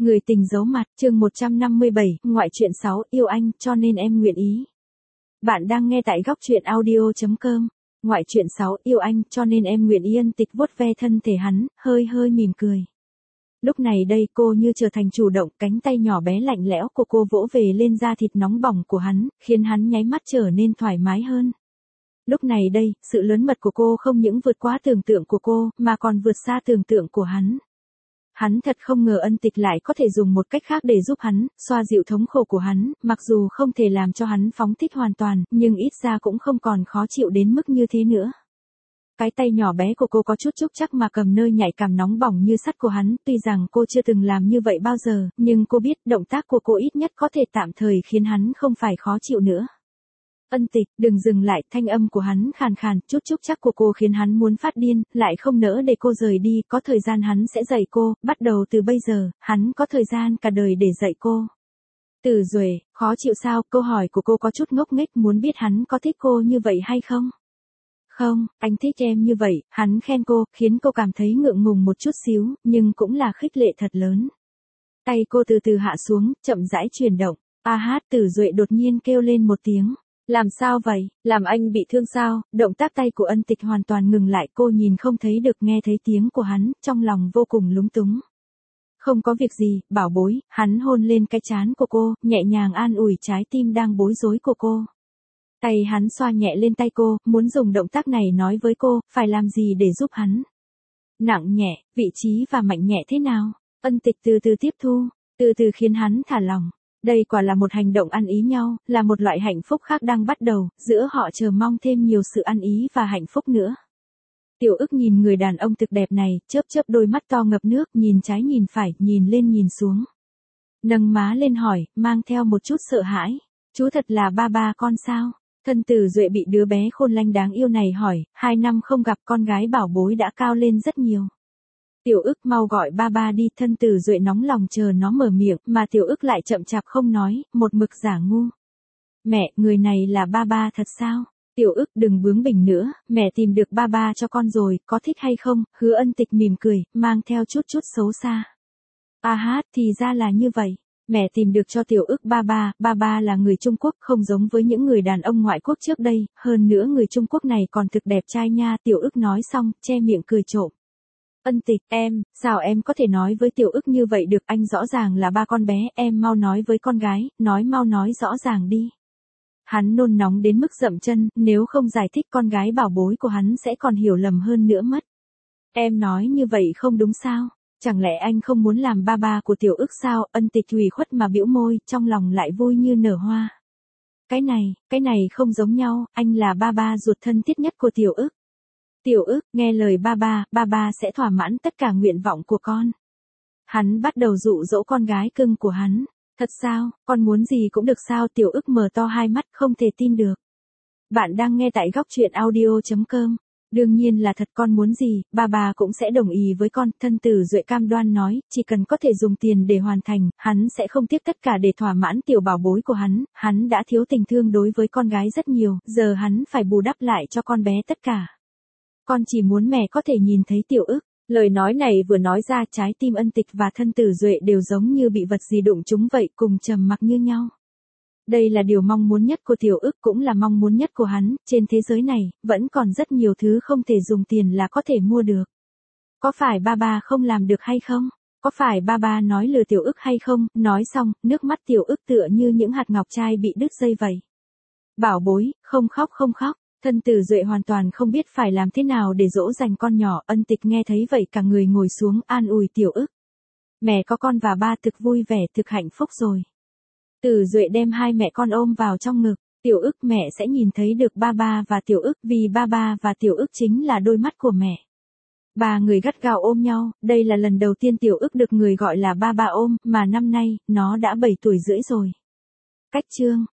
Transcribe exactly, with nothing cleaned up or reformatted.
Người tình giấu mặt, chương một trăm năm mươi bảy, ngoại truyện sáu, yêu anh, cho nên em nguyện ý. Bạn đang nghe tại góc truyện audio chấm com. Ngoại truyện sáu, yêu anh, cho nên em nguyện ý. Ân Tịch vuốt ve thân thể hắn, hơi hơi mỉm cười. Lúc này đây cô như trở thành chủ động, cánh tay nhỏ bé lạnh lẽo của cô vỗ về lên da thịt nóng bỏng của hắn, khiến hắn nháy mắt trở nên thoải mái hơn. Lúc này đây, sự lớn mật của cô không những vượt quá tưởng tượng của cô, mà còn vượt xa tưởng tượng của hắn. Hắn thật không ngờ Ân Tịch lại có thể dùng một cách khác để giúp hắn, xoa dịu thống khổ của hắn, mặc dù không thể làm cho hắn phóng thích hoàn toàn, nhưng ít ra cũng không còn khó chịu đến mức như thế nữa. Cái tay nhỏ bé của cô có chút trúc chắc mà cầm nơi nhạy cảm nóng bỏng như sắt của hắn, tuy rằng cô chưa từng làm như vậy bao giờ, nhưng cô biết động tác của cô ít nhất có thể tạm thời khiến hắn không phải khó chịu nữa. Ân Tịch, đừng dừng lại, thanh âm của hắn khàn khàn, chút chút chắc của cô khiến hắn muốn phát điên, lại không nỡ để cô rời đi, có thời gian hắn sẽ dạy cô, bắt đầu từ bây giờ, hắn có thời gian cả đời để dạy cô. Từ Duệ, khó chịu sao, câu hỏi của cô có chút ngốc nghếch, muốn biết hắn có thích cô như vậy hay không? Không, anh thích em như vậy, hắn khen cô, khiến cô cảm thấy ngượng ngùng một chút xíu, nhưng cũng là khích lệ thật lớn. Tay cô từ từ hạ xuống, chậm rãi chuyển động, a hát, Từ Duệ đột nhiên kêu lên một tiếng. Làm sao vậy, làm anh bị thương sao? Động tác tay của Ân Tịch hoàn toàn ngừng lại, cô nhìn không thấy được, nghe thấy tiếng của hắn, trong lòng vô cùng lúng túng. Không có việc gì, bảo bối, hắn hôn lên cái trán của cô, nhẹ nhàng an ủi trái tim đang bối rối của cô. Tay hắn xoa nhẹ lên tay cô, muốn dùng động tác này nói với cô, phải làm gì để giúp hắn. Nặng nhẹ, vị trí và mạnh nhẹ thế nào? Ân Tịch từ từ tiếp thu, từ từ khiến hắn thả lỏng. Đây quả là một hành động ăn ý nhau, là một loại hạnh phúc khác đang bắt đầu, giữa họ chờ mong thêm nhiều sự ăn ý và hạnh phúc nữa. Tiểu Ức nhìn người đàn ông thực đẹp này, chớp chớp đôi mắt to ngập nước, nhìn trái nhìn phải, nhìn lên nhìn xuống. Nâng má lên hỏi, mang theo một chút sợ hãi. Chú thật là ba ba con sao? Thân Từ Duệ bị đứa bé khôn lanh đáng yêu này hỏi, hai năm không gặp con gái bảo bối đã cao lên rất nhiều. Tiểu Ức mau gọi ba ba đi, thân Từ Duệ nóng lòng chờ nó mở miệng, mà Tiểu Ức lại chậm chạp không nói, một mực giả ngu. Mẹ, người này là ba ba thật sao? Tiểu Ức đừng bướng bỉnh nữa, mẹ tìm được ba ba cho con rồi, có thích hay không? Hứa Ân Tịch mỉm cười, mang theo chút chút xấu xa. À hát, thì ra là như vậy. Mẹ tìm được cho Tiểu Ức ba ba, ba ba là người Trung Quốc, không giống với những người đàn ông ngoại quốc trước đây, hơn nữa người Trung Quốc này còn thực đẹp trai nha. Tiểu Ức nói xong, che miệng cười trộm. Ân Tịch, em, sao em có thể nói với Tiểu Ức như vậy được, anh rõ ràng là ba con bé, em mau nói với con gái, nói mau nói rõ ràng đi. Hắn nôn nóng đến mức dậm chân, nếu không giải thích con gái bảo bối của hắn sẽ còn hiểu lầm hơn nữa mất. Em nói như vậy không đúng sao, chẳng lẽ anh không muốn làm ba ba của Tiểu Ức sao? Ân Tịch ủy khuất mà bĩu môi, trong lòng lại vui như nở hoa. Cái này, cái này không giống nhau, anh là ba ba ruột thân thiết nhất của Tiểu Ức. Tiểu Ức, nghe lời ba ba, ba ba sẽ thỏa mãn tất cả nguyện vọng của con. Hắn bắt đầu dụ dỗ con gái cưng của hắn. Thật sao, con muốn gì cũng được sao? Tiểu Ức mở to hai mắt không thể tin được. Bạn đang nghe tại góc truyện audio chấm com. Đương nhiên là thật, con muốn gì, ba ba cũng sẽ đồng ý với con. Thân Từ Duệ cam đoan nói, chỉ cần có thể dùng tiền để hoàn thành, hắn sẽ không tiếc tất cả để thỏa mãn tiểu bảo bối của hắn. Hắn đã thiếu tình thương đối với con gái rất nhiều, giờ hắn phải bù đắp lại cho con bé tất cả. Con chỉ muốn mẹ có thể nhìn thấy Tiểu Ức. Lời nói này vừa nói ra, trái tim Ân Tịch và thân Từ Duệ đều giống như bị vật gì đụng trúng vậy, cùng trầm mặc như nhau. Đây là điều mong muốn nhất của Tiểu Ức, cũng là mong muốn nhất của hắn, trên thế giới này, vẫn còn rất nhiều thứ không thể dùng tiền là có thể mua được. Có phải ba ba không làm được hay không? Có phải ba ba nói lừa Tiểu Ức hay không? Nói xong, nước mắt Tiểu Ức tựa như những hạt ngọc trai bị đứt dây vậy. Bảo bối, không khóc không khóc. Thân Từ Duệ hoàn toàn không biết phải làm thế nào để dỗ dành con nhỏ. Ân Tịch nghe thấy vậy cả người ngồi xuống an ủi Tiểu Ức. Mẹ có con và ba thực vui vẻ, thực hạnh phúc rồi. Từ Duệ đem hai mẹ con ôm vào trong ngực. Tiểu Ức, mẹ sẽ nhìn thấy được ba ba và Tiểu Ức, vì ba ba và Tiểu Ức chính là đôi mắt của mẹ. Ba người gắt gao ôm nhau, đây là lần đầu tiên Tiểu Ức được người gọi là ba ba ôm, mà năm nay, nó đã bảy tuổi rưỡi rồi. Cách chương.